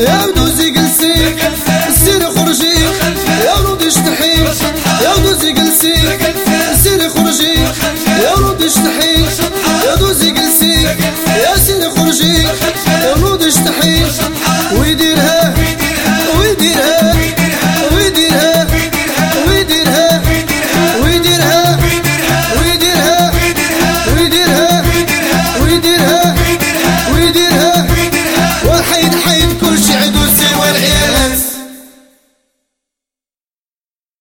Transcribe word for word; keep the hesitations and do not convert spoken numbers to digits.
يا ودوزي جلسي سيري خرجي يا ولودي اشتحي يا ودوزي جلسي سيري خرجي يا ولودي اشتحي يا ودوزي جلسي يا سيري خرجي يا ولودي اشتحي